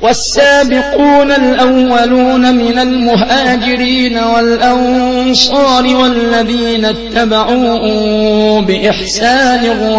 والسابقون الأولون من المهاجرين والأنصار والذين اتبعوهم بإحسان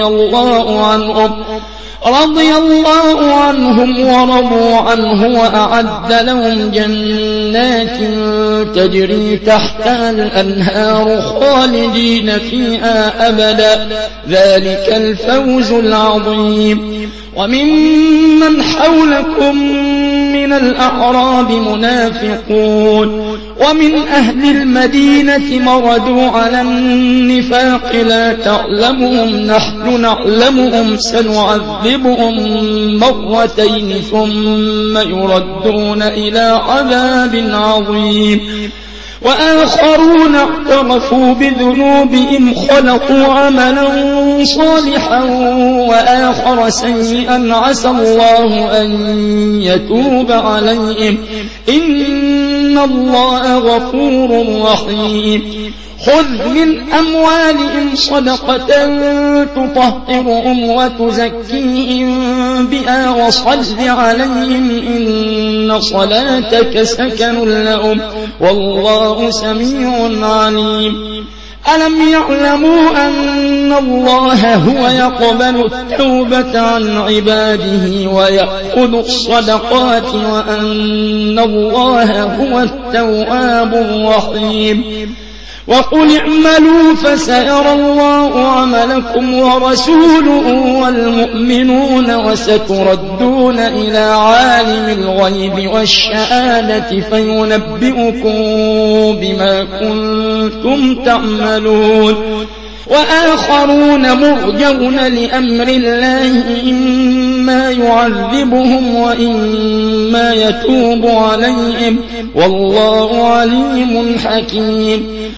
رضي الله عنهم ورضوا عنه وأعد لهم جنات تجري تحتها الأنهار خالدين فيها أبدا ذلك الفوز العظيم. وممن حولكم من الأعراب منافقون ومن أهل المدينة مردوا على النفاق لا تعلمهم نحن نعلمهم سنعذبهم مرتين ثم يردون إلى عذاب عظيم. وآخرون اعترفوا بذنوبهم خلقوا عملا صالحا وآخر سيئا عسى الله أن يتوب عليهم إن الله غفور رحيم. خذ من أموالهم صدقة تطهرهم وتزكيهم بها وصل عليهم إن صلاتك سكن لهم والله سميع عليم. ألم يعلموا أن الله هو يقبل التوبة عن عباده ويأخذ الصدقات وأن الله هو التواب الرحيم. وقل اعملوا فسيرى الله عملكم ورسوله والمؤمنون وستردون إلى عالم الغيب والشهادة فينبئكم بما كنتم تعملون. وآخرون مرجون لأمر الله إما يعذبهم وإما يتوب عليهم والله عليم حكيم.